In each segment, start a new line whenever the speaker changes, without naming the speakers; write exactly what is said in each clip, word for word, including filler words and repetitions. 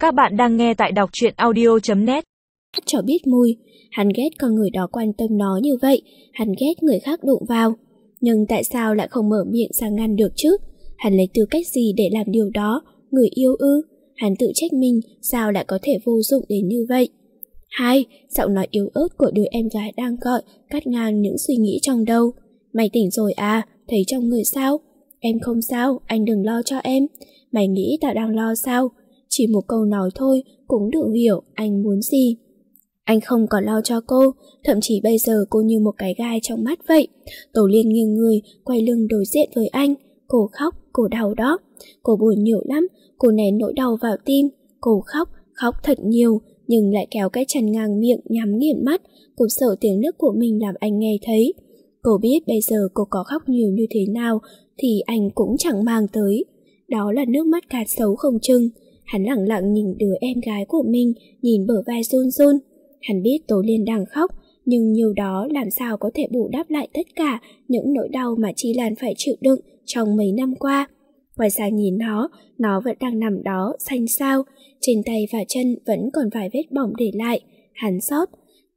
Các bạn đang nghe tại đọc truyện audio chấm net.
Cho biết mùi, hắn ghét con người đó quan tâm nó như vậy, hắn ghét người khác đụng vào. Nhưng tại sao lại không mở miệng ra ngăn được chứ? Hắn lấy tư cách gì để làm điều đó? Người yêu ư? Hắn tự trách mình sao lại có thể vô dụng đến như vậy. Hai, giọng nói yếu ớt của đứa em gái đang gọi cắt ngang những suy nghĩ trong đầu. Mày tỉnh rồi à? Thấy trong người sao? Em không sao, anh đừng lo cho em. Mày nghĩ tao đang lo sao? Chỉ một câu nói thôi cũng đủ hiểu anh muốn gì. Anh không còn lo cho cô, thậm chí bây giờ cô như một cái gai trong mắt vậy. Tổ Liên nghiêng người, quay lưng đối diện với anh. Cô khóc, cô đau đó. Cô buồn nhiều lắm, cô nén nỗi đau vào tim. Cô khóc, khóc thật nhiều, nhưng lại kéo cái chân ngang miệng nhắm nghiền mắt. Cô sợ tiếng nấc của mình làm anh nghe thấy. Cô biết bây giờ cô có khóc nhiều như thế nào thì anh cũng chẳng mang tới. Đó là nước mắt cát xấu không chừng. Hắn lặng lặng nhìn đứa em gái của mình, nhìn bờ vai run run. Hắn biết Tố Liên đang khóc, nhưng nhiều đó làm sao có thể bù đắp lại tất cả những nỗi đau mà Chi Lan phải chịu đựng trong mấy năm qua. Quay sang nhìn nó, nó vẫn đang nằm đó, xanh xao. Trên tay và chân vẫn còn vài vết bỏng để lại. Hắn xót.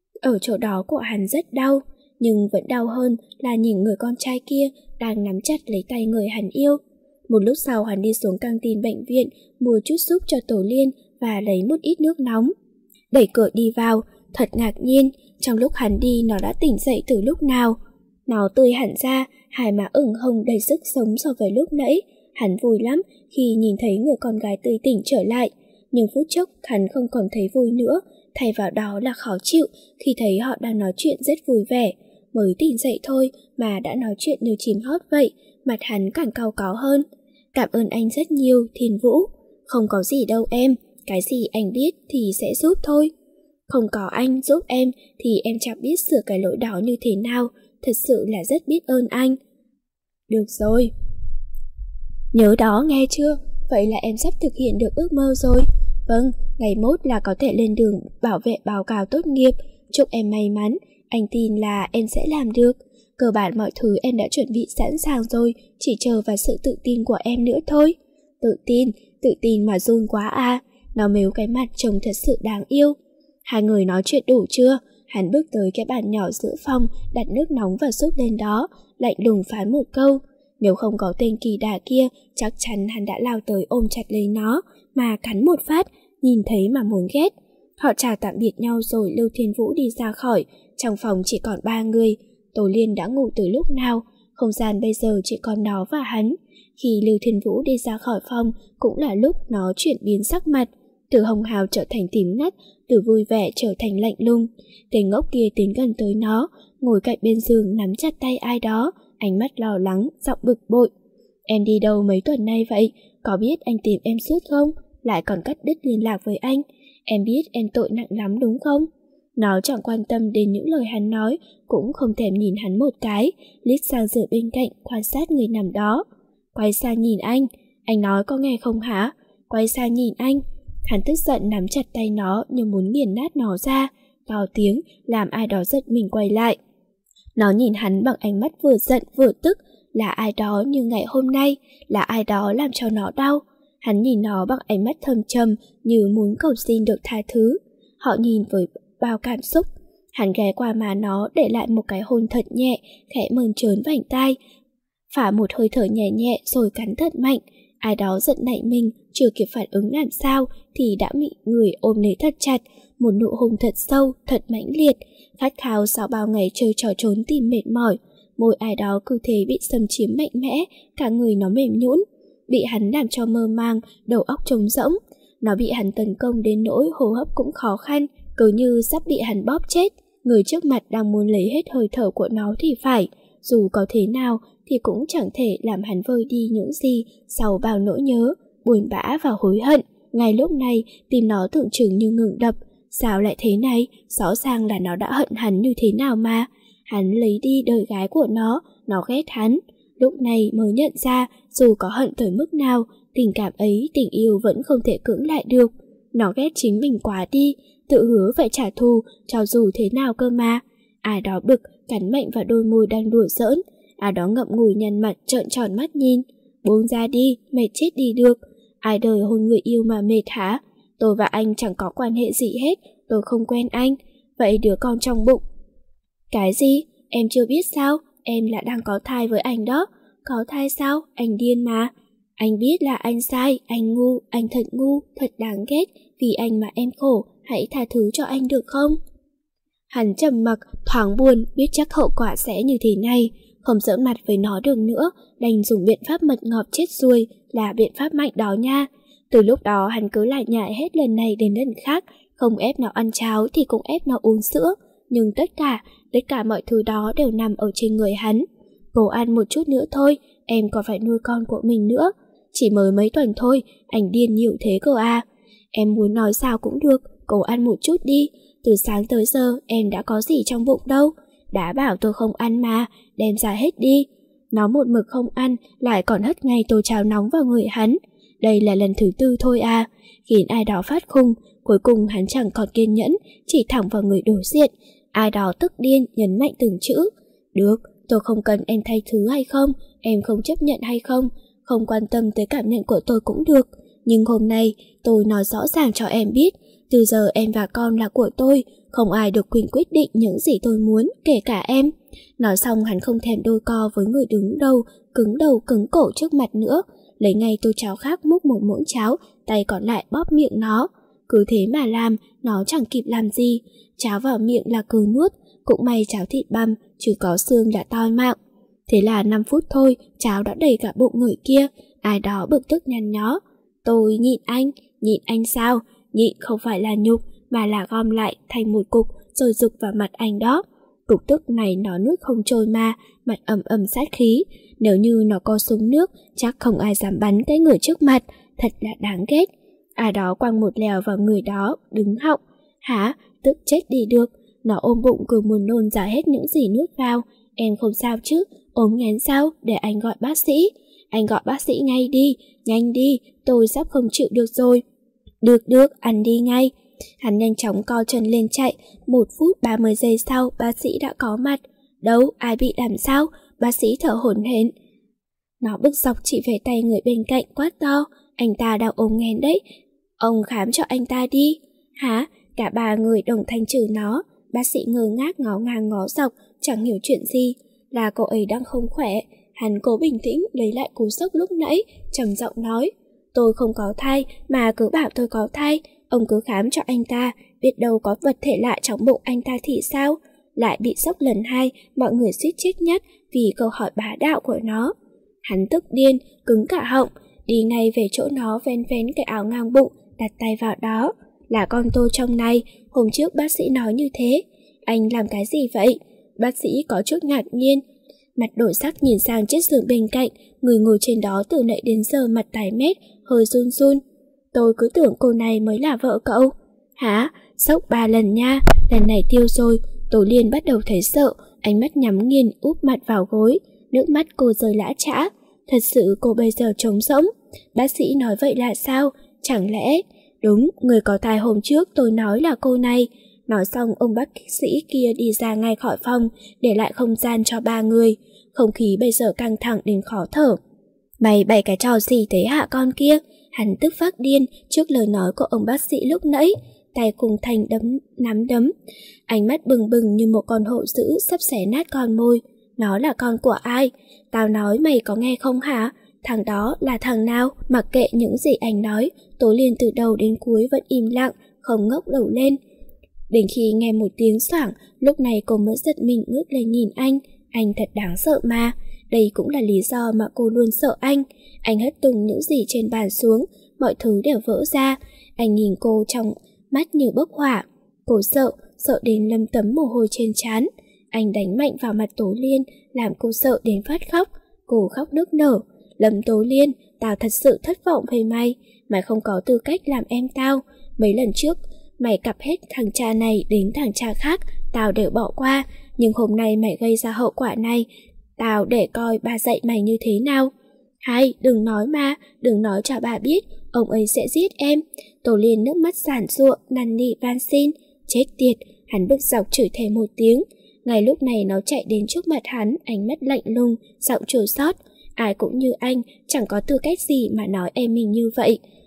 Ở chỗ đó của hắn rất đau, nhưng vẫn đau hơn là nhìn người con trai kia đang nắm chặt lấy tay người hắn yêu. Một lúc sau hắn đi xuống căng tin bệnh viện, mua chút súp cho Tổ Liên và lấy một ít nước nóng. Đẩy cửa đi vào, thật ngạc nhiên, trong lúc hắn đi nó đã tỉnh dậy từ lúc nào. Nó tươi hẳn ra, hai má ửng hồng đầy sức sống so với lúc nãy. Hắn vui lắm khi nhìn thấy người con gái tươi tỉnh trở lại, nhưng phút chốc hắn không còn thấy vui nữa, thay vào đó là khó chịu khi thấy họ đang nói chuyện rất vui vẻ. Mới tỉnh dậy thôi mà đã nói chuyện như chim hót vậy, mặt hắn càng cau có hơn. Cảm ơn anh rất nhiều, Thiên Vũ. Không có gì đâu em, cái gì anh biết thì sẽ giúp thôi. Không có anh giúp em thì em chẳng biết sửa cái lỗi đó như thế nào, thật sự là rất biết ơn anh. Được rồi. Nhớ đó nghe chưa, vậy là em sắp thực hiện được ước mơ rồi. Vâng, ngày mốt là có thể lên đường bảo vệ báo cáo tốt nghiệp, chúc em may mắn, anh tin là em sẽ làm được. Cơ bản mọi thứ em đã chuẩn bị sẵn sàng rồi, chỉ chờ vào sự tự tin của em nữa thôi. Tự tin, tự tin mà run quá à, nó mếu cái mặt trông thật sự đáng yêu. Hai người nói chuyện đủ chưa? Hắn bước tới cái bàn nhỏ giữa phòng, đặt nước nóng và súp lên đó, lạnh lùng phán một câu. Nếu không có tên kỳ đà kia, chắc chắn hắn đã lao tới ôm chặt lấy nó, mà cắn một phát, nhìn thấy mà muốn ghét. Họ chào tạm biệt nhau rồi Lưu Thiên Vũ đi ra khỏi, trong phòng chỉ còn ba người. Tố Liên đã ngủ từ lúc nào, không gian bây giờ chỉ còn nó và hắn. Khi Lưu Thiên Vũ đi ra khỏi phòng cũng là lúc nó chuyển biến sắc mặt, từ hồng hào trở thành tím ngắt, từ vui vẻ trở thành lạnh lùng. Tên ngốc kia tiến gần tới nó, ngồi cạnh bên giường nắm chặt tay ai đó, ánh mắt lo lắng, giọng bực bội. Em đi đâu mấy tuần nay vậy? Có biết anh tìm em suốt không? Lại còn cắt đứt liên lạc với anh. Em biết em tội nặng lắm đúng không? Nó chẳng quan tâm đến những lời hắn nói, cũng không thèm nhìn hắn một cái, liếc sang giường bên cạnh quan sát người nằm đó. Quay sang nhìn anh, anh nói có nghe không hả? Quay sang nhìn anh. Hắn tức giận nắm chặt tay nó như muốn nghiền nát nó ra, to tiếng làm ai đó giật mình quay lại. Nó nhìn hắn bằng ánh mắt vừa giận vừa tức, là ai đó như ngày hôm nay, là ai đó làm cho nó đau. Hắn nhìn nó bằng ánh mắt thâm trầm như muốn cầu xin được tha thứ. Họ nhìn với bao cảm xúc. Hắn ghé qua má nó để lại một cái hôn thật nhẹ, khẽ mơn trớn vành tai, phả một hơi thở nhẹ nhẹ rồi cắn thật mạnh. Ai đó giận nảy mình, chưa kịp phản ứng làm sao thì đã bị người ôm lấy thật chặt, một nụ hôn thật sâu, thật mãnh liệt, khát khao sau bao ngày chơi trò trốn tìm mệt mỏi. Môi ai đó cứ thế bị xâm chiếm mạnh mẽ, cả người nó mềm nhũn, bị hắn làm cho mơ màng, đầu óc trống rỗng. Nó bị hắn tấn công đến nỗi hô hấp cũng khó khăn, cứ như sắp bị hắn bóp chết. Người trước mặt đang muốn lấy hết hơi thở của nó thì phải, dù có thế nào thì cũng chẳng thể làm hắn vơi đi những gì sau bao nỗi nhớ, buồn bã và hối hận. Ngay lúc này tim nó tưởng chừng như ngừng đập. Sao lại thế này? Rõ ràng là nó đã hận hắn như thế nào mà. Hắn lấy đi đời gái của nó, nó ghét hắn. Lúc này mới nhận ra dù có hận tới mức nào, tình cảm ấy, tình yêu vẫn không thể cưỡng lại được. Nó ghét chính mình quá đi, tự hứa phải trả thù cho dù thế nào cơ mà. Ai đó bực, cắn mạnh vào đôi môi đang đùa giỡn. Ai đó ngậm ngùi nhăn mặt trợn tròn mắt nhìn. Buông ra đi, mệt chết đi được. Ai đời hôn người yêu mà mệt hả? Tôi và anh chẳng có quan hệ gì hết, tôi không quen anh. Vậy đứa con trong bụng? Cái gì? Em chưa biết sao? Em là đang có thai với anh đó. Có thai sao? Anh điên mà. Anh biết là anh sai, anh ngu, anh thật ngu, thật đáng ghét. Vì anh mà em khổ, hãy tha thứ cho anh được không? Hắn trầm mặc, thoáng buồn, biết chắc hậu quả sẽ như thế này. Không giỡn mặt với nó được nữa, đành dùng biện pháp mật ngọt chết ruồi, là biện pháp mạnh đó nha. Từ lúc đó hắn cứ lại nhại hết lần này đến lần khác, không ép nó ăn cháo thì cũng ép nó uống sữa. Nhưng tất cả, tất cả mọi thứ đó đều nằm ở trên người hắn. Cố ăn một chút nữa thôi, em còn phải nuôi con của mình nữa. Chỉ mới mấy tuần thôi, anh điên nhiều thế cơ à. Em muốn nói sao cũng được, cố ăn một chút đi. Từ sáng tới giờ em đã có gì trong bụng đâu. Đã bảo tôi không ăn mà, đem ra hết đi. Nó một mực không ăn, lại còn hất ngay tô cháo nóng vào người hắn. Đây là lần thứ tư thôi à. Khiến ai đó phát khùng. Cuối cùng hắn chẳng còn kiên nhẫn, chỉ thẳng vào người đối diện. Ai đó tức điên, nhấn mạnh từng chữ. Được, tôi không cần em thay thứ hay không, em không chấp nhận hay không, không quan tâm tới cảm nhận của tôi cũng được. Nhưng hôm nay tôi nói rõ ràng cho em biết, từ giờ em và con là của tôi, không ai được quyền quyết định những gì tôi muốn, kể cả em. Nói xong hắn không thèm đôi co với người đứng đầu, cứng đầu cứng cổ trước mặt nữa, lấy ngay tô cháo khác múc một muỗng cháo, tay còn lại bóp miệng nó. Cứ thế mà làm, nó chẳng kịp làm gì. Cháo vào miệng là cứ nuốt, cũng may cháo thịt băm, chứ có xương đã toi mạng. Thế là năm phút thôi, cháo đã đầy cả bụng người kia, ai đó bực tức nhăn nhó. Tôi nhịn anh, nhịn anh sao? Nhịn không phải là nhục, mà là gom lại thành một cục rồi rực vào mặt anh đó. Cục tức này nó nuốt không trôi mà, mặt ầm ầm sát khí. Nếu như nó có súng nước, chắc không ai dám bắn cái người trước mặt, thật là đáng ghét. Ai đó quăng một lèo vào người đó, đứng họng. Hả? Tức chết đi được. Nó ôm bụng cứ muốn nôn ra hết những gì nuốt vào. Em không sao chứ? Ốm nghén sao? Để anh gọi bác sĩ. Anh gọi bác sĩ ngay đi, nhanh đi, tôi sắp không chịu được rồi. Được được, ăn đi ngay. Hắn nhanh chóng co chân lên chạy. Một phút ba mươi giây sau, bác sĩ đã có mặt. Đâu, ai bị làm sao? Bác sĩ thở hổn hển. Nó bực dọc chỉ về tay người bên cạnh quát to. Anh ta đang ốm nghén đấy. Ông khám cho anh ta đi. Hả? Cả ba người đồng thanh trừ nó. Bác sĩ ngơ ngác ngó ngang ngó dọc, chẳng hiểu chuyện gì. Là cô ấy đang không khỏe. Hắn cố bình tĩnh lấy lại cú sốc lúc nãy, trầm giọng nói. Tôi không có thai, mà cứ bảo tôi có thai. Ông cứ khám cho anh ta, biết đâu có vật thể lạ trong bụng anh ta thì sao? Lại bị sốc lần hai, mọi người suýt chết nhất vì câu hỏi bá đạo của nó. Hắn tức điên, cứng cả họng, đi ngay về chỗ nó ven vén cái áo ngang bụng, đặt tay vào đó. Là con tôi trong này, hôm trước bác sĩ nói như thế. Anh làm cái gì vậy? Bác sĩ có chút ngạc nhiên, mặt đổi sắc nhìn sang chiếc giường bên cạnh, người ngồi trên đó từ nãy đến giờ mặt tái mét, hơi run run. Tôi cứ tưởng cô này mới là vợ cậu. Hả? Sốc ba lần nha, lần này tiêu rồi. Tôi liền bắt đầu thấy sợ, ánh mắt nhắm nghiền úp mặt vào gối, nước mắt cô rơi lã chã. Thật sự cô bây giờ trống rỗng. Bác sĩ nói vậy là sao? Chẳng lẽ... Đúng, người có thai hôm trước tôi nói là cô này. Nói xong ông bác sĩ kia đi ra ngay khỏi phòng, để lại không gian cho ba người. Không khí bây giờ căng thẳng đến khó thở. Mày bày cái trò gì thế hả con kia? Hắn tức phát điên trước lời nói của ông bác sĩ lúc nãy, tay cùng thành đấm nắm đấm, ánh mắt bừng bừng như một con hổ dữ sắp xé nát con môi. Nó là con của ai? Tao nói mày có nghe không hả? Thằng đó là thằng nào? Mặc kệ những gì anh nói, Tố Liên từ đầu đến cuối vẫn im lặng, không ngóc đầu lên. Đến khi nghe một tiếng xoảng, lúc này cô mới giật mình ngước lên nhìn anh. Anh thật đáng sợ mà. Đây cũng là lý do mà cô luôn sợ anh. Anh hất tung những gì trên bàn xuống, mọi thứ đều vỡ ra. Anh nhìn cô trong mắt như bốc hỏa. Cô sợ, sợ đến lấm tấm mồ hôi trên trán. Anh đánh mạnh vào mặt Tố Liên, làm cô sợ đến phát khóc. Cô khóc nức nở. Lâm Tố Liên, tao thật sự thất vọng về mày. Mày không có tư cách làm em tao. Mấy lần trước, mày cặp hết thằng cha này đến thằng cha khác, tao đều bỏ qua. Nhưng hôm nay mày gây ra hậu quả này, tao để coi ba dạy mày như thế nào. Hay, đừng nói mà, đừng nói cho bà biết, ông ấy sẽ giết em. Tố Liên nước mắt giản giụa, năn nỉ van xin. Chết tiệt, hắn bực dọc chửi thề một tiếng. Ngay lúc này nó chạy đến trước mặt hắn, ánh mắt lạnh lùng, giọng chua xót. Ai cũng như anh, chẳng có tư cách gì mà nói em mình như vậy.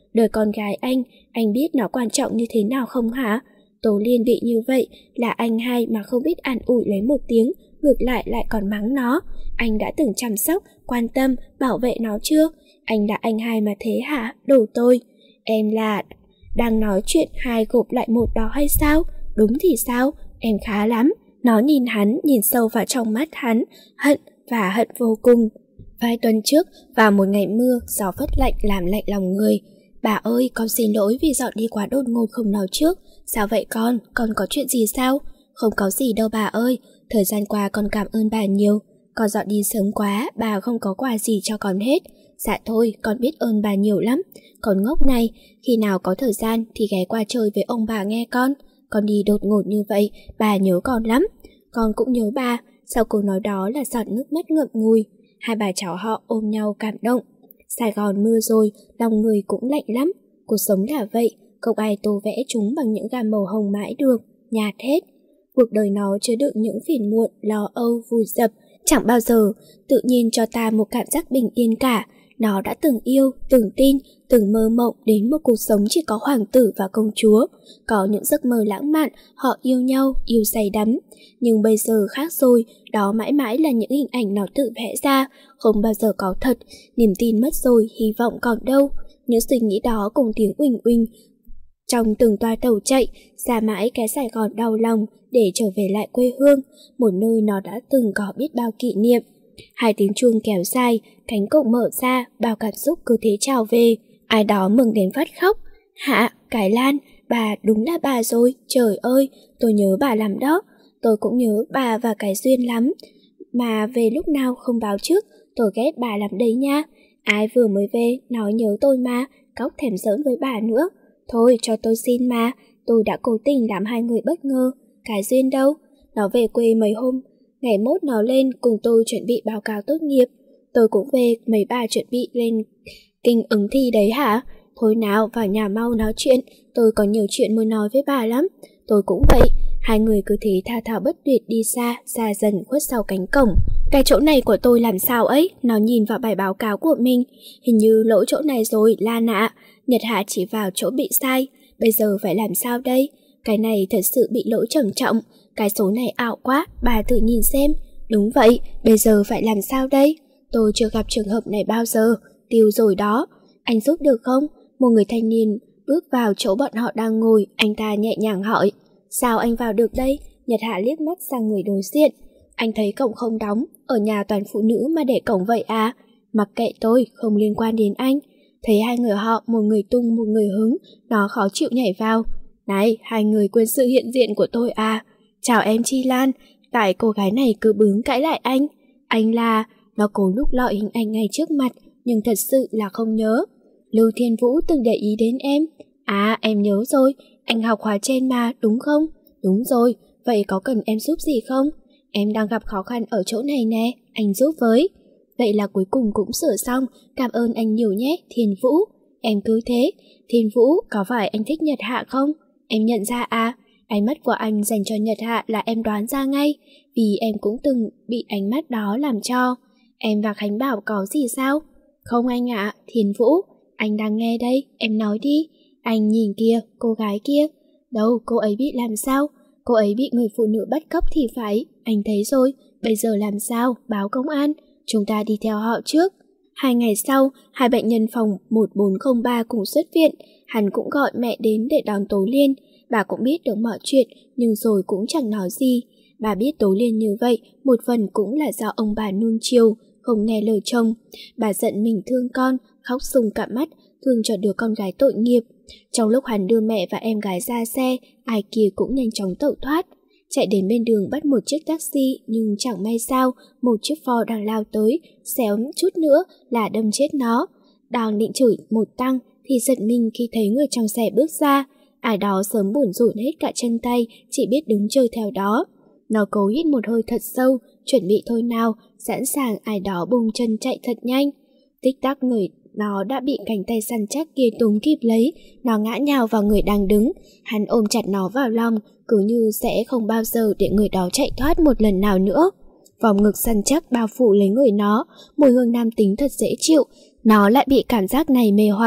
đời con gái anh, anh biết nó quan trọng như thế nào không hả? Tố Liên bị như vậy là anh hai mà không biết an ủi lấy một tiếng, ngược lại lại còn mắng nó. Anh đã từng chăm sóc, quan tâm, bảo vệ nó chưa? Anh là anh hai mà thế hả? Đồ tôi. Em là đang nói chuyện hai gộp lại một đó hay sao? Đúng thì sao? Em khá lắm. Nó nhìn hắn, nhìn sâu vào trong mắt hắn, hận và hận vô cùng. Vài tuần trước, vào một ngày mưa, gió phất lạnh làm lạnh lòng người. Bà ơi, con xin lỗi vì dọn đi quá đột ngột không nói trước. Sao vậy con? Con có chuyện gì sao? Không có gì đâu bà ơi. Thời gian qua con cảm ơn bà nhiều. Con dọn đi sớm quá, bà không có quà gì cho con hết. Dạ thôi, con biết ơn bà nhiều lắm. Con ngốc này, khi nào có thời gian thì ghé qua chơi với ông bà nghe con. Con đi đột ngột như vậy, bà nhớ con lắm. Con cũng nhớ bà. Sau câu nói đó là giọt nước mắt ngậm ngùi. Hai bà cháu họ ôm nhau cảm động. Sài Gòn mưa rồi, lòng người cũng lạnh lắm. Cuộc sống là vậy, không ai tô vẽ chúng bằng những gam màu hồng mãi được, nhạt hết. Cuộc đời nó chứa đựng những phiền muộn, lo âu, vùi dập, chẳng bao giờ tự nhiên cho ta một cảm giác bình yên cả. Nó đã từng yêu, từng tin, từng mơ mộng đến một cuộc sống chỉ có hoàng tử và công chúa. Có những giấc mơ lãng mạn, họ yêu nhau, yêu say đắm. Nhưng bây giờ khác rồi, đó mãi mãi là những hình ảnh nó tự vẽ ra, không bao giờ có thật. Niềm tin mất rồi, hy vọng còn đâu. Những suy nghĩ đó cùng tiếng uỳnh uỳnh trong từng toa tàu chạy, xa mãi cái Sài Gòn đau lòng để trở về lại quê hương, một nơi nó đã từng có biết bao kỷ niệm. Hai tiếng chuông kéo dài, cánh cổng mở ra, bao cảm xúc cứ thế trào về. Ai đó mừng đến phát khóc. Hạ, Cái Lan, bà đúng là bà rồi, trời ơi, tôi nhớ bà lắm đó. Tôi cũng nhớ bà và cái Duyên lắm. Mà về lúc nào không báo trước, tôi ghét bà lắm đấy nha. Ai vừa mới về, nói nhớ tôi mà, cóc thèm giỡn với bà nữa. Thôi cho tôi xin mà, tôi đã cố tình làm hai người bất ngờ. Cái Duyên đâu? Nó về quê mấy hôm. Ngày mốt nó lên cùng tôi chuẩn bị báo cáo tốt nghiệp. Tôi cũng về, mấy bà chuẩn bị lên kinh ứng thi đấy hả? Thôi nào, vào nhà mau nói chuyện, tôi có nhiều chuyện muốn nói với bà lắm. Tôi cũng vậy. Hai người cứ thế tha thào bất tuyệt đi xa, xa dần khuất sau cánh cổng. Cái chỗ này của tôi làm sao ấy? Nó nhìn vào bài báo cáo của mình. Hình như lỗi chỗ này rồi, Lan ạ. Nhật Hạ chỉ vào chỗ bị sai. Bây giờ phải làm sao đây? Cái này thật sự bị lỗi trầm trọng. Cái số này ảo quá, bà thử nhìn xem. Đúng vậy, bây giờ phải làm sao đây? Tôi chưa gặp trường hợp này bao giờ. Tiêu rồi đó. Anh giúp được không? Một người thanh niên bước vào chỗ bọn họ đang ngồi. Anh ta nhẹ nhàng hỏi. Sao anh vào được đây? Nhật Hạ liếc mắt sang người đối diện. Anh thấy cổng không đóng. Ở nhà toàn phụ nữ mà để cổng vậy à? Mặc kệ tôi, không liên quan đến anh. Thấy hai người họ, một người tung một người hứng, nó khó chịu nhảy vào. Này, hai người quên sự hiện diện của tôi à? Chào em Chi Lan. Tại cô gái này cứ bướng cãi lại anh. Anh là... Nó cố lúc lọi hình ảnh ngay trước mặt, nhưng thật sự là không nhớ. Lưu Thiên Vũ từng để ý đến em. À, em nhớ rồi. Anh học khóa trên mà, đúng không? Đúng rồi. Vậy có cần em giúp gì không? Em đang gặp khó khăn ở chỗ này nè, anh giúp với. Vậy là cuối cùng cũng sửa xong. Cảm ơn anh nhiều nhé, Thiên Vũ. Em cứ thế. Thiên Vũ, có phải anh thích Nhật Hạ không? Em nhận ra à? Ánh mắt của anh dành cho Nhật Hạ là em đoán ra ngay, vì em cũng từng bị ánh mắt đó làm cho. Em và Khánh bảo có gì sao? Không anh ạ, Thiên Vũ. Anh đang nghe đây, em nói đi. Anh nhìn kìa, cô gái kia. Đâu, cô ấy bị làm sao? Cô ấy bị người phụ nữ bắt cóc thì phải. Anh thấy rồi, bây giờ làm sao? Báo công an. Chúng ta đi theo họ trước. Hai ngày sau, hai bệnh nhân phòng một bốn không ba cùng xuất viện. Hắn cũng gọi mẹ đến để đón Tố Liên. Bà cũng biết được mọi chuyện, nhưng rồi cũng chẳng nói gì. Bà biết Tố Liên như vậy, một phần cũng là do ông bà nuông chiều, không nghe lời chồng. Bà giận mình thương con, khóc sưng cả mắt, thương cho đứa con gái tội nghiệp. Trong lúc hắn đưa mẹ và em gái ra xe, ai kia cũng nhanh chóng tẩu thoát. Chạy đến bên đường bắt một chiếc taxi, nhưng chẳng may sao, một chiếc Ford đang lao tới, xéo chút nữa là đâm chết nó. Đang định chửi một tăng thì giật mình khi thấy người trong xe bước ra. Ai đó sớm buồn rủn hết cả chân tay, chỉ biết đứng chơi theo đó. Nó cố hít một hơi thật sâu, chuẩn bị thôi nào, sẵn sàng ai đó bùng chân chạy thật nhanh. Tích tắc người nó đã bị cánh tay săn chắc kia túm kịp lấy, nó ngã nhào vào người đang đứng. Hắn ôm chặt nó vào lòng, cứ như sẽ không bao giờ để người đó chạy thoát một lần nào nữa. Vòng ngực săn chắc bao phủ lấy người nó, mùi hương nam tính thật dễ chịu. Nó lại bị cảm giác này mê hoặc,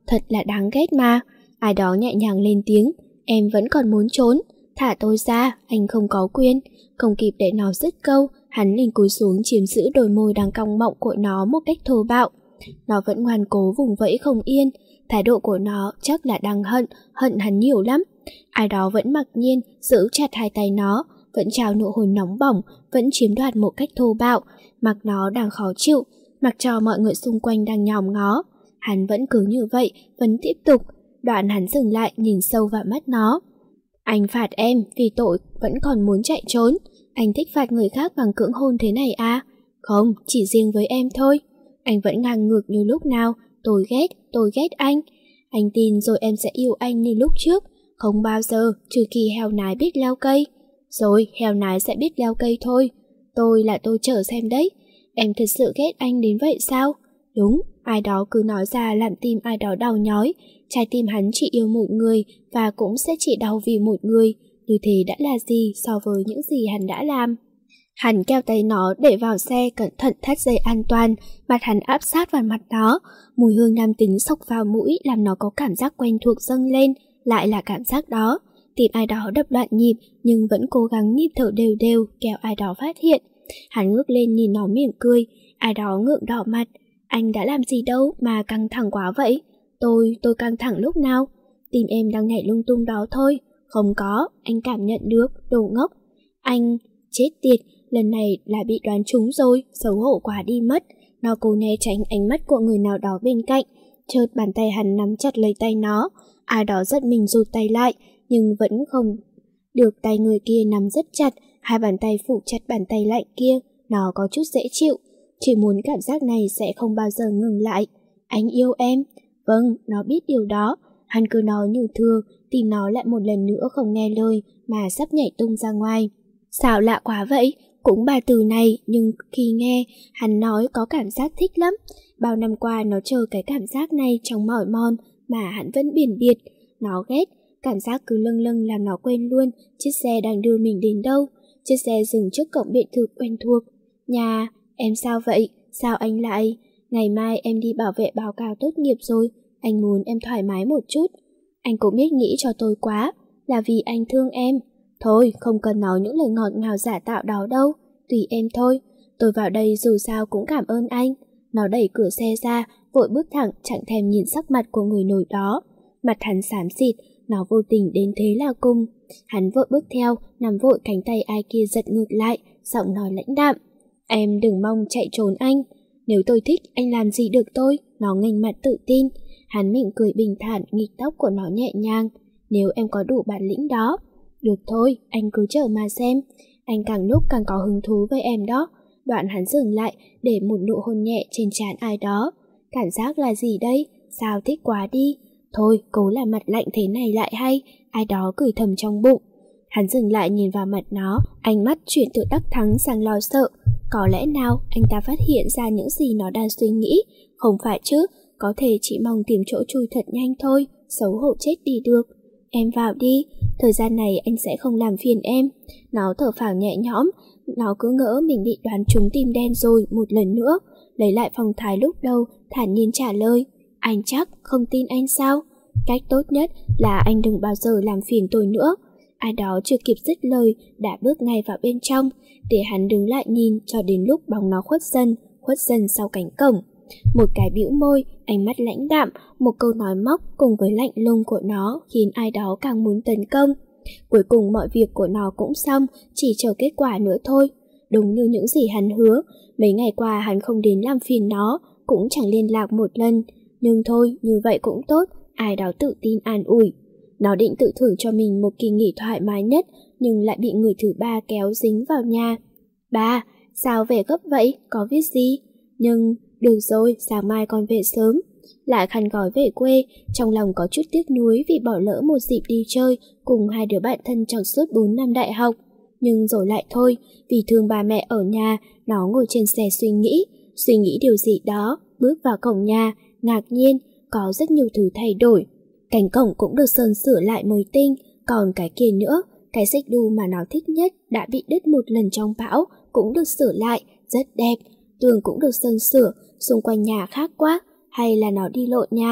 thật là đáng ghét mà. Ai đó nhẹ nhàng lên tiếng, em vẫn còn muốn trốn, thả tôi ra, anh không có quyền. Không kịp để nó dứt câu, hắn liền cúi xuống chiếm giữ đôi môi đang cong mọng của nó một cách thô bạo. Nó vẫn ngoan cố vùng vẫy không yên, thái độ của nó chắc là đang hận, hận hắn nhiều lắm. Ai đó vẫn mặc nhiên giữ chặt hai tay nó, vẫn trao nụ hôn nóng bỏng, vẫn chiếm đoạt một cách thô bạo, mặc nó đang khó chịu, mặc cho mọi người xung quanh đang nhòm ngó. Hắn vẫn cứ như vậy, vẫn tiếp tục. Đoạn hắn dừng lại nhìn sâu vào mắt nó. Anh phạt em vì tội vẫn còn muốn chạy trốn. Anh thích phạt người khác bằng cưỡng hôn thế này à? Không, chỉ riêng với em thôi. Anh vẫn ngang ngược như lúc nào. Tôi ghét, tôi ghét anh. Anh tin rồi em sẽ yêu anh như lúc trước. Không bao giờ, trừ khi heo nái biết leo cây. Rồi heo nái sẽ biết leo cây thôi. Tôi là tôi chờ xem đấy. Em thật sự ghét anh đến vậy sao? Đúng, ai đó cứ nói ra làm tim ai đó đau nhói. Trái tim hắn chỉ yêu một người và cũng sẽ chỉ đau vì một người. Như thế đã là gì so với những gì hắn đã làm? Hắn kéo tay nó để vào xe, cẩn thận thắt dây an toàn, mặt hắn áp sát vào mặt nó. Mùi hương nam tính xộc vào mũi làm nó có cảm giác quen thuộc dâng lên, lại là cảm giác đó. Tim ai đó đập loạn nhịp nhưng vẫn cố gắng nhịp thở đều đều, kéo ai đó phát hiện. Hắn ngước lên nhìn nó mỉm cười, ai đó ngượng đỏ mặt. Anh đã làm gì đâu mà căng thẳng quá vậy? Tôi, tôi căng thẳng lúc nào? Tim em đang nhảy lung tung đó thôi. Không có, anh cảm nhận được, đồ ngốc. Anh, chết tiệt, lần này là bị đoán trúng rồi, xấu hổ quá đi mất. Nó cố né tránh ánh mắt của người nào đó bên cạnh. Chợt bàn tay hắn nắm chặt lấy tay nó. Ai đó giật mình rụt tay lại, nhưng vẫn không được tay người kia nắm rất chặt. Hai bàn tay phủ chặt bàn tay lạnh kia, nó có chút dễ chịu. Chỉ muốn cảm giác này sẽ không bao giờ ngừng lại. Anh yêu em. Vâng, nó biết điều đó. Hắn cứ nói như thưa, tìm nó lại một lần nữa không nghe lời mà sắp nhảy tung ra ngoài. Sao lạ quá vậy? Cũng ba từ này, nhưng khi nghe, hắn nói có cảm giác thích lắm. Bao năm qua nó chờ cái cảm giác này trong mỏi mòn mà hắn vẫn biển biệt. Nó ghét, cảm giác cứ lâng lâng làm nó quên luôn chiếc xe đang đưa mình đến đâu. Chiếc xe dừng trước cổng biệt thự quen thuộc. Nhà, em sao vậy? Sao anh lại? Ngày mai em đi bảo vệ báo cáo tốt nghiệp rồi. Anh muốn em thoải mái một chút. Anh cũng biết nghĩ cho tôi quá, là vì anh thương em. Thôi, không cần nói những lời ngọt ngào giả tạo đó đâu. Tùy em thôi. Tôi vào đây dù sao cũng cảm ơn anh. Nó đẩy cửa xe ra, vội bước thẳng, chẳng thèm nhìn sắc mặt của người nổi đó. Mặt hắn xám xịt, nó vô tình đến thế là cùng. Hắn vội bước theo, nắm vội cánh tay ai kia giật ngược lại, giọng nói lãnh đạm. Em đừng mong chạy trốn anh. Nếu tôi thích, anh làm gì được tôi? Nó nghênh mặt tự tin. Hắn mỉm cười bình thản, nghịch tóc của nó nhẹ nhàng. Nếu em có đủ bản lĩnh đó. Được thôi, anh cứ chờ mà xem. Anh càng lúc càng có hứng thú với em đó. Đoạn hắn dừng lại để một nụ hôn nhẹ trên trán ai đó. Cảm giác là gì đây? Sao thích quá đi. Thôi, cố làm mặt lạnh thế này lại hay. Ai đó cười thầm trong bụng. Hắn dừng lại nhìn vào mặt nó, ánh mắt chuyển từ đắc thắng sang lo sợ. Có lẽ nào anh ta phát hiện ra những gì nó đang suy nghĩ? Không phải chứ, có thể chỉ mong tìm chỗ chui thật nhanh thôi, xấu hổ chết đi được. Em vào đi, thời gian này anh sẽ không làm phiền em. Nó thở phào nhẹ nhõm, nó cứ ngỡ mình bị đoán trúng tim đen rồi một lần nữa. Lấy lại phong thái lúc đầu, thản nhiên trả lời. Anh chắc không tin anh sao? Cách tốt nhất là anh đừng bao giờ làm phiền tôi nữa. Ai đó chưa kịp dứt lời đã bước ngay vào bên trong, để hắn đứng lại nhìn cho đến lúc bóng nó khuất dần, khuất dần sau cánh cổng. Một cái bĩu môi, ánh mắt lãnh đạm, một câu nói móc cùng với lạnh lùng của nó khiến ai đó càng muốn tấn công. Cuối cùng mọi việc của nó cũng xong, chỉ chờ kết quả nữa thôi. Đúng như những gì hắn hứa, mấy ngày qua hắn không đến làm phiền nó, cũng chẳng liên lạc một lần. Nhưng thôi, như vậy cũng tốt, ai đó tự tin an ủi. Nó định tự thưởng cho mình một kỳ nghỉ thoải mái nhất, nhưng lại bị người thứ ba kéo dính vào nhà. Ba, sao về gấp vậy, có việc gì? Nhưng, được rồi, sáng mai con về sớm. Lại khăn gói về quê, trong lòng có chút tiếc nuối vì bỏ lỡ một dịp đi chơi cùng hai đứa bạn thân trong suốt bốn năm đại học. Nhưng rồi lại thôi, vì thương ba mẹ ở nhà, nó ngồi trên xe suy nghĩ, suy nghĩ điều gì đó, bước vào cổng nhà, ngạc nhiên, có rất nhiều thứ thay đổi. Cánh cổng cũng được sơn sửa lại mới tinh, còn cái kia nữa, cái xích đu mà nó thích nhất đã bị đứt một lần trong bão, cũng được sửa lại, rất đẹp. Tường cũng được sơn sửa, xung quanh nhà khác quá, hay là nó đi lộn nhà?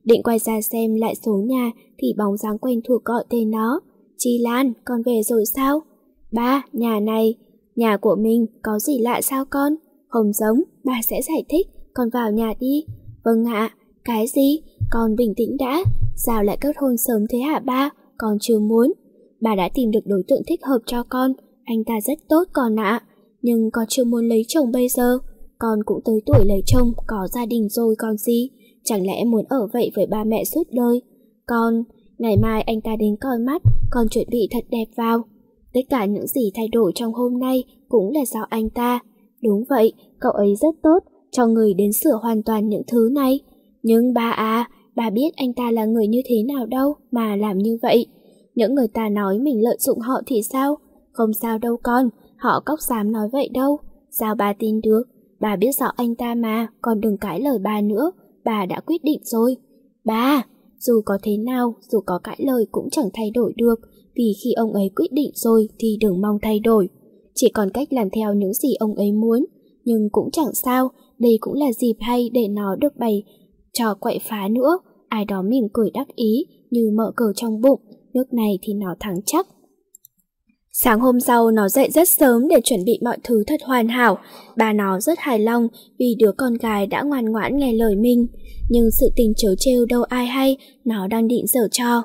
Định quay ra xem lại số nhà thì bóng dáng quen thuộc gọi tên nó. Chi Lan, con về rồi sao? Ba, nhà này, nhà của mình, có gì lạ sao con? Không giống, ba sẽ giải thích, con vào nhà đi. Vâng ạ, cái gì? Con bình tĩnh đã, sao lại kết hôn sớm thế hả ba? Con chưa muốn. Bà đã tìm được đối tượng thích hợp cho con, anh ta rất tốt con ạ. Nhưng con chưa muốn lấy chồng bây giờ. Con cũng tới tuổi lấy chồng, có gia đình rồi còn gì. Chẳng lẽ muốn ở vậy với ba mẹ suốt đời? Con, ngày mai anh ta đến coi mắt, con chuẩn bị thật đẹp vào. Tất cả những gì thay đổi trong hôm nay cũng là do anh ta. Đúng vậy, cậu ấy rất tốt, cho người đến sửa hoàn toàn những thứ này. Nhưng ba à, bà biết anh ta là người như thế nào đâu mà làm như vậy. Những người ta nói mình lợi dụng họ thì sao? Không sao đâu con, họ cóc dám nói vậy đâu. Sao bà tin được? Bà biết rõ anh ta mà, con đừng cãi lời bà nữa. Bà đã quyết định rồi. Bà, dù có thế nào, dù có cãi lời cũng chẳng thay đổi được, vì khi ông ấy quyết định rồi thì đừng mong thay đổi. Chỉ còn cách làm theo những gì ông ấy muốn. Nhưng cũng chẳng sao, đây cũng là dịp hay để nó được bày trò quậy phá nữa. Ai đó mỉm cười đắc ý như mở cờ trong bụng, nước này thì nó thắng chắc. Sáng hôm sau nó dậy rất sớm để chuẩn bị mọi thứ thật hoàn hảo. Bà nó rất hài lòng vì đứa con gái đã ngoan ngoãn nghe lời mình. Nhưng sự tình trớ trêu đâu ai hay, nó đang định giở trò.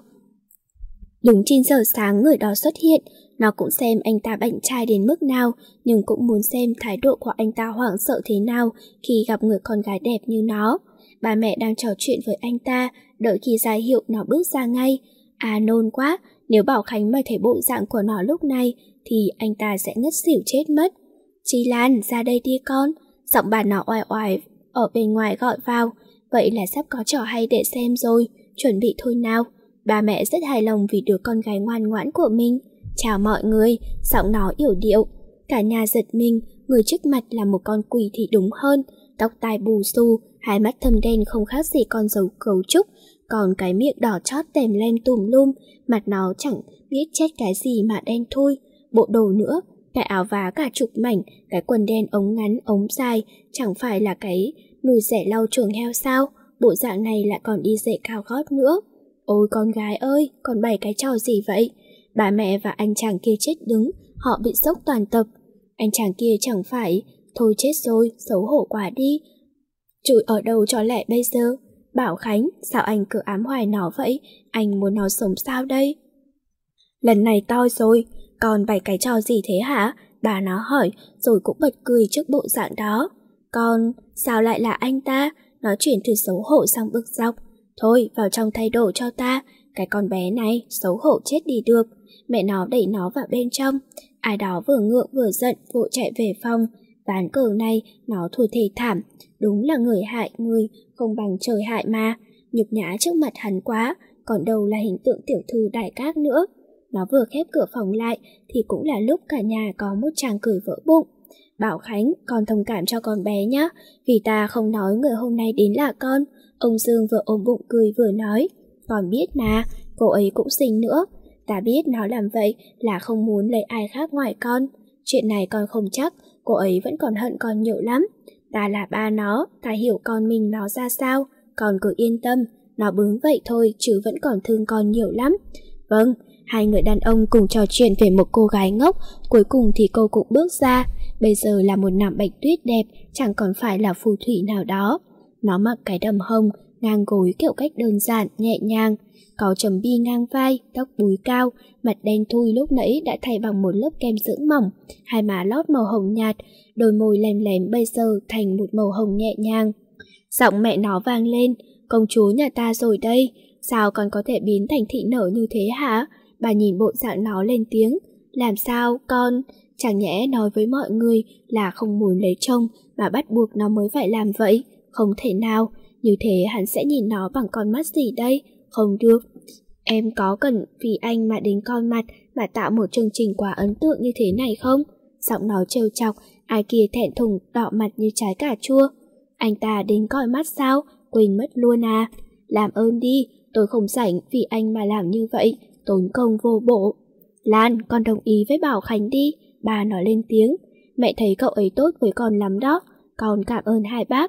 Đúng chín giờ sáng người đó xuất hiện. Nó cũng xem anh ta bảnh trai đến mức nào, nhưng cũng muốn xem thái độ của anh ta hoảng sợ thế nào khi gặp người con gái đẹp như nó. Bà mẹ đang trò chuyện với anh ta, đợi khi ra hiệu nó bước ra ngay. À nôn quá, nếu Bảo Khánh mà thấy bộ dạng của nó lúc này thì anh ta sẽ ngất xỉu chết mất. Chi Lan, ra đây đi con. Giọng bà nó oai oai ở bên ngoài gọi vào. Vậy là sắp có trò hay để xem rồi, chuẩn bị thôi nào. Bà mẹ rất hài lòng vì đứa con gái ngoan ngoãn của mình. Chào mọi người, giọng nó yểu điệu. Cả nhà giật mình, người trước mặt là một con quỷ thì đúng hơn. Tóc tai bù xù, hai mắt thâm đen không khác gì con dấu cấu trúc. Còn cái miệng đỏ chót tèm lem tùm lum, mặt nó chẳng biết chết cái gì mà đen thui. Bộ đồ nữa, cái áo vá cả chục mảnh, cái quần đen ống ngắn ống dài, chẳng phải là cái nùi rẻ lau chuồng heo sao? Bộ dạng này lại còn đi giày cao gót nữa. Ôi con gái ơi, còn bày cái trò gì vậy? Bà mẹ và anh chàng kia chết đứng, họ bị sốc toàn tập. Anh chàng kia chẳng phải, thôi chết rồi, xấu hổ quá đi. Chửi ở đâu cho lẹ bây giờ? Bảo Khánh, sao anh cứ ám hoài nó vậy? Anh muốn nó sống sao đây? Lần này to rồi, còn bày cái trò gì thế hả? Bà nó hỏi, rồi cũng bật cười trước bộ dạng đó. Con, sao lại là anh ta? Nó chuyển từ xấu hổ sang bực dọc. Thôi, vào trong thay đồ cho ta. Cái con bé này, xấu hổ chết đi được. Mẹ nó đẩy nó vào bên trong. Ai đó vừa ngượng vừa giận, vội chạy về phòng. Ván cờ này, nó thua thê thảm. Đúng là người hại người, không bằng trời hại mà. Nhục nhã trước mặt hắn quá, còn đâu là hình tượng tiểu thư đại cát nữa. Nó vừa khép cửa phòng lại, thì cũng là lúc cả nhà có một tràng cười vỡ bụng. Bảo Khánh, con thông cảm cho con bé nhé, vì ta không nói người hôm nay đến là con. Ông Dương vừa ôm bụng cười vừa nói, con biết mà, cô ấy cũng xinh nữa. Ta biết nó làm vậy là không muốn lấy ai khác ngoài con. Chuyện này con không chắc, cô ấy vẫn còn hận con nhiều lắm. Ta là ba nó, ta hiểu con mình nó ra sao. Con cứ yên tâm, nó bướng vậy thôi chứ vẫn còn thương con nhiều lắm. Vâng, hai người đàn ông cùng trò chuyện về một cô gái ngốc. Cuối cùng thì cô cũng bước ra. Bây giờ là một nạm bạch tuyết đẹp, chẳng còn phải là phù thủy nào đó. Nó mặc cái đầm hồng, ngang gối kiểu cách đơn giản, nhẹ nhàng. Có chấm bi ngang vai, tóc búi cao, mặt đen thui lúc nãy đã thay bằng một lớp kem dưỡng mỏng. Hai má lót màu hồng nhạt, đôi môi lem lém bây giờ thành một màu hồng nhẹ nhàng. Giọng mẹ nó vang lên, công chúa nhà ta rồi đây, sao con có thể biến thành thị nở như thế hả? Bà nhìn bộ dạng nó lên tiếng, làm sao con? Chẳng nhẽ nói với mọi người là không muốn lấy chồng mà bắt buộc nó mới phải làm vậy? Không thể nào, như thế hắn sẽ nhìn nó bằng con mắt gì đây? Không được. Em có cần vì anh mà đến con mặt mà tạo một chương trình quá ấn tượng như thế này không? Giọng nó trêu chọc, ai kia thẹn thùng đỏ mặt như trái cà chua. Anh ta đến coi mắt sao? Quên mất luôn à? Làm ơn đi, tôi không rảnh vì anh mà làm như vậy, tốn công vô bổ. Lan, con đồng ý với Bảo Khánh đi, bà nói lên tiếng. Mẹ thấy cậu ấy tốt với con lắm đó, con cảm ơn hai bác.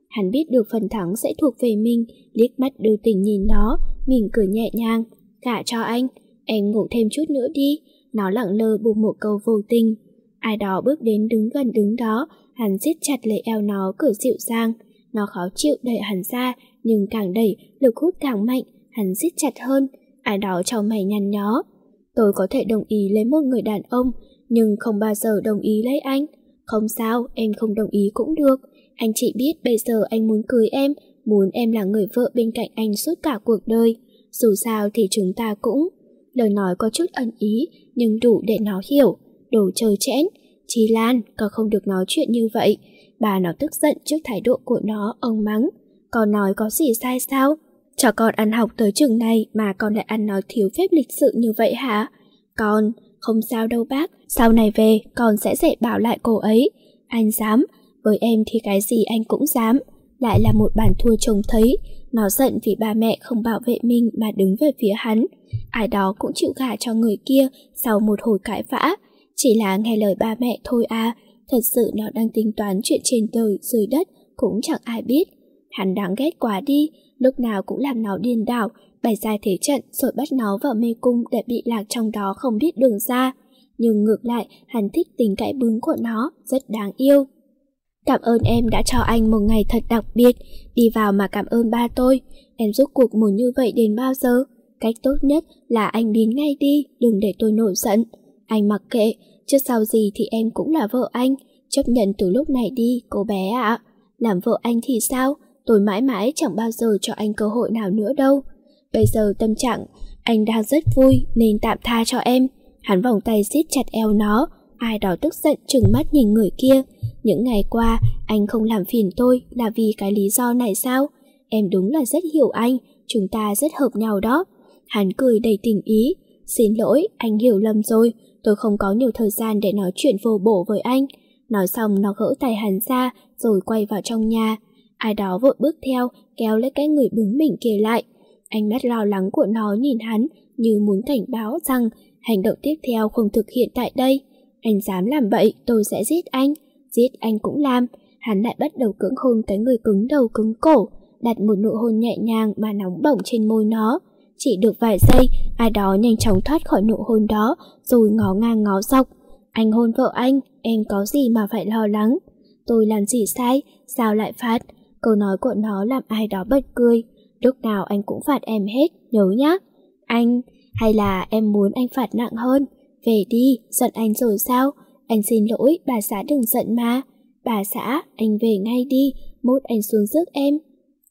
Hắn biết được phần thắng sẽ thuộc về mình, liếc mắt đưa tình nhìn nó, mỉm cười nhẹ nhàng. Gả cho anh, em ngủ thêm chút nữa đi. Nó lặng lơ buông một câu vô tình. Ai đó bước đến đứng gần đứng đó, hắn siết chặt lấy eo nó cười dịu dàng. Nó khó chịu đẩy hắn ra, nhưng càng đẩy, lực hút càng mạnh, hắn siết chặt hơn. Ai đó chau mày nhăn nhó. Tôi có thể đồng ý lấy một người đàn ông, nhưng không bao giờ đồng ý lấy anh. Không sao, em không đồng ý cũng được. Anh chỉ biết bây giờ anh muốn cưới em, muốn em là người vợ bên cạnh anh suốt cả cuộc đời. Dù sao thì chúng ta cũng... Lời nói có chút ẩn ý, nhưng đủ để nó hiểu. Đồ trơ trẽn. Chi Lan, con không được nói chuyện như vậy. Bà nó tức giận trước thái độ của nó, ông mắng. Con nói có gì sai sao? Cho con ăn học tới trường này mà con lại ăn nói thiếu phép lịch sự như vậy hả? Con, không sao đâu bác, sau này về con sẽ dạy bảo lại cô ấy. Anh dám, với em thì cái gì anh cũng dám. Lại là một bàn thua trông thấy. Nó giận vì ba mẹ không bảo vệ mình mà đứng về phía hắn. Ai đó cũng chịu gả cho người kia sau một hồi cãi vã. Chỉ là nghe lời ba mẹ thôi à. Thật sự nó đang tính toán chuyện trên trời dưới đất cũng chẳng ai biết. Hắn đáng ghét quá đi, lúc nào cũng làm nó điên đảo, bày ra thế trận rồi bắt nó vào mê cung để bị lạc trong đó không biết đường ra. Nhưng ngược lại, hắn thích tính cãi bướng của nó, rất đáng yêu. Cảm ơn em đã cho anh một ngày thật đặc biệt, đi vào mà cảm ơn ba tôi. Em rốt cuộc muốn như vậy đến bao giờ? Cách tốt nhất là anh biến ngay đi, đừng để tôi nổi giận. Anh mặc kệ, trước sau gì thì em cũng là vợ anh, chấp nhận từ lúc này đi, cô bé ạ. Làm vợ anh thì sao? Tôi mãi mãi chẳng bao giờ cho anh cơ hội nào nữa đâu. Bây giờ tâm trạng anh đang rất vui nên tạm tha cho em. Hắn vòng tay siết chặt eo nó. Ai đó tức giận trừng mắt nhìn người kia. Những ngày qua anh không làm phiền tôi là vì cái lý do này sao? Em đúng là rất hiểu anh, chúng ta rất hợp nhau đó. Hắn cười đầy tình ý. Xin lỗi, anh hiểu lầm rồi, tôi không có nhiều thời gian để nói chuyện vô bổ với anh. Nói xong nó gỡ tay hắn ra rồi quay vào trong nhà. Ai đó vội bước theo, kéo lấy cái người bướng bỉnh kia lại. Ánh mắt lo lắng của nó nhìn hắn như muốn cảnh báo rằng hành động tiếp theo không thực hiện tại đây. Anh dám làm bậy, tôi sẽ giết anh. Giết anh cũng làm. Hắn lại bắt đầu cưỡng hôn cái người cứng đầu cứng cổ, đặt một nụ hôn nhẹ nhàng mà nóng bỏng trên môi nó. Chỉ được vài giây, ai đó nhanh chóng thoát khỏi nụ hôn đó rồi ngó ngang ngó dọc. Anh hôn vợ anh, em có gì mà phải lo lắng? Tôi làm gì sai, sao lại phạt? Câu nói của nó làm ai đó bật cười. Lúc nào anh cũng phạt em hết, nhớ nhá. Anh, hay là em muốn anh phạt nặng hơn? Về đi, giận anh rồi sao? Anh xin lỗi, bà xã đừng giận mà. Bà xã, anh về ngay đi, mốt anh xuống rước em.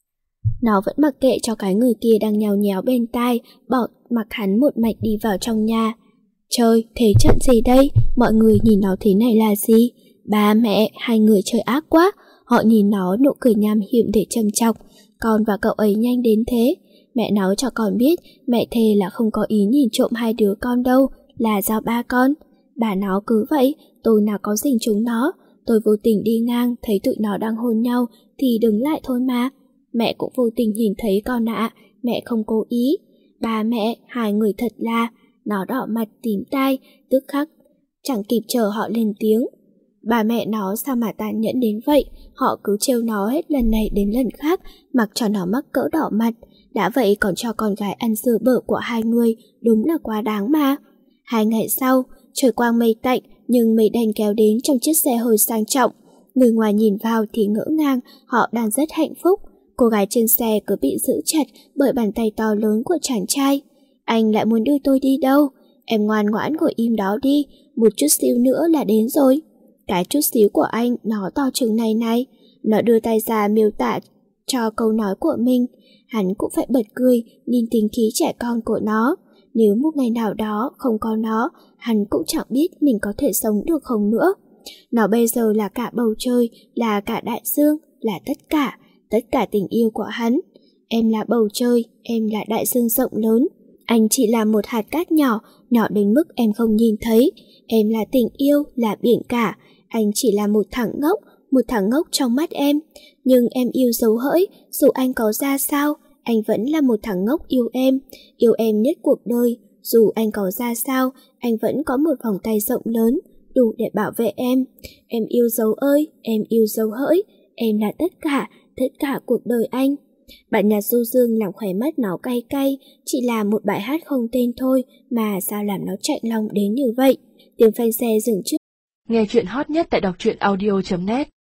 Nó vẫn mặc kệ cho cái người kia đang nhéo nhéo bên tai, bỏ mặc hắn một mạch đi vào trong nhà. Trời, thế trận gì đây? Mọi người nhìn nó thế này là gì? Ba mẹ, hai người chơi ác quá. Họ nhìn nó nụ cười nham hiểm để châm chọc. Con và cậu ấy nhanh đến thế. Mẹ nó cho con biết mẹ thề là không có ý nhìn trộm hai đứa con đâu, là do ba con. Bà nó cứ vậy, tôi nào có dình chúng nó. Tôi vô tình đi ngang, thấy tụi nó đang hôn nhau thì đứng lại thôi mà. Mẹ cũng vô tình nhìn thấy con ạ, à, mẹ không cố ý. Ba mẹ, hai người thật là... Nó đỏ mặt tím tai, tức khắc chẳng kịp chờ họ lên tiếng. Bà mẹ nó sao mà tàn nhẫn đến vậy? Họ cứ trêu nó hết lần này đến lần khác, mặc cho nó mắc cỡ đỏ mặt. Đã vậy còn cho con gái ăn dưa bở của hai người, đúng là quá đáng mà. Hai ngày sau, trời quang mây tạnh, nhưng mây đen kéo đến trong chiếc xe hơi sang trọng. Người ngoài nhìn vào thì ngỡ ngàng, họ đang rất hạnh phúc. Cô gái trên xe cứ bị giữ chặt bởi bàn tay to lớn của chàng trai. Anh lại muốn đưa tôi đi đâu? Em ngoan ngoãn ngồi im đó đi, một chút xíu nữa là đến rồi. Cái chút xíu của anh nó to chừng này này. Nó đưa tay ra miêu tả cho câu nói của mình. Hắn cũng phải bật cười nhìn tính khí trẻ con của nó. Nếu một ngày nào đó không có nó, hắn cũng chẳng biết mình có thể sống được không nữa. Nó bây giờ là cả bầu trời, là cả đại dương, là tất cả, tất cả tình yêu của hắn. Em là bầu trời, em là đại dương rộng lớn. Anh chỉ là một hạt cát nhỏ, nhỏ đến mức em không nhìn thấy. Em là tình yêu, là biển cả. Anh chỉ là một thằng ngốc, một thằng ngốc trong mắt em. Nhưng em yêu dấu hỡi, dù anh có ra sao, anh vẫn là một thằng ngốc yêu em, yêu em nhất cuộc đời. Dù anh có ra sao, anh vẫn có một vòng tay rộng lớn, đủ để bảo vệ em. Em yêu dấu ơi, em yêu dấu hỡi, em là tất cả, tất cả cuộc đời anh. Bản nhạc du dương làm khóe mắt nó cay cay, chỉ là một bài hát không tên thôi mà sao làm nó chạnh lòng đến như vậy. Tiếng phanh xe dừng trước.
Nghe chuyện hot nhất tại đọc truyện audio chấm net.